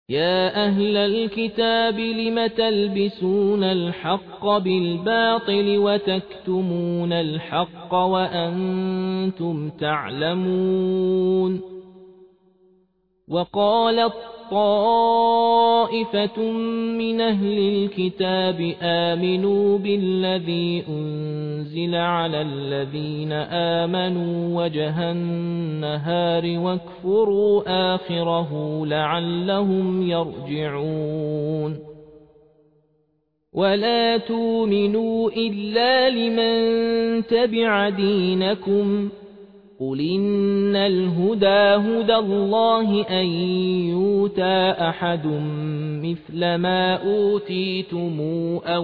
يا أهل الكتاب لم تلبسون الحق بالباطل وتكتمون الحق وأنتم تعلمون وقالت طائفة من أهل الكتاب آمنوا بالذي أنزل على الذين آمنوا وجه النهار واكفروا آخره لعلهم يرجعون ولا تؤمنوا إلا لمن تبع دينكم قل إن الهدى هدى الله أن يؤتى أحد مثل ما أوتيتم أو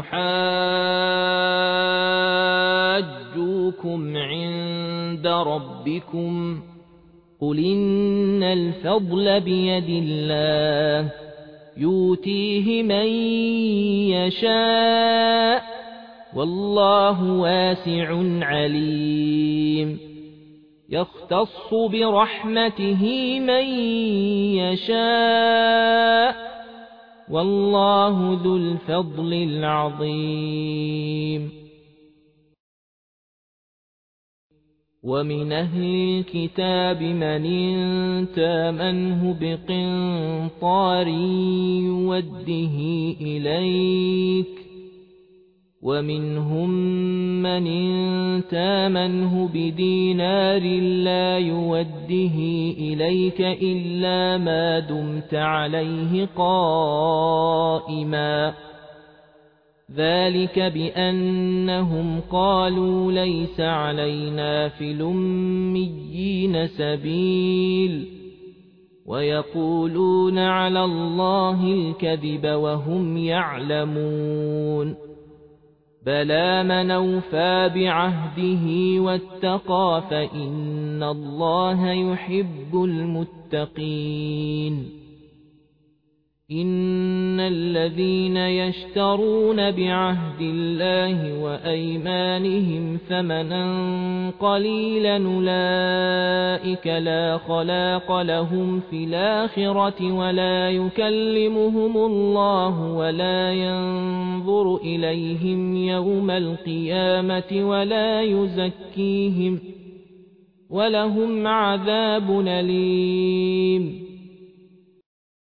يحاجوكم عند ربكم قل إن الفضل بيد الله يؤتيه من يشاء والله واسع عليم يختص برحمته من يشاء والله ذو الفضل العظيم ومن أهل الكتاب من تامنه بقنطار يوده إليك ومنهم من تامنه بدينار لا يوده إليك إلا ما دمت عليه قائما ذلك بأنهم قالوا ليس علينا في الأميين سبيل ويقولون على الله الكذب وهم يعلمون بلى من أوفى بعهده واتقى فإن الله يحب المتقين إن الذين يشترون بعهد الله وأيمانهم ثمنا قليلا أولئك لا خلاق لهم في الآخرة ولا يكلمهم الله ولا ينظر إليهم يوم القيامة ولا يزكيهم ولهم عذاب أليم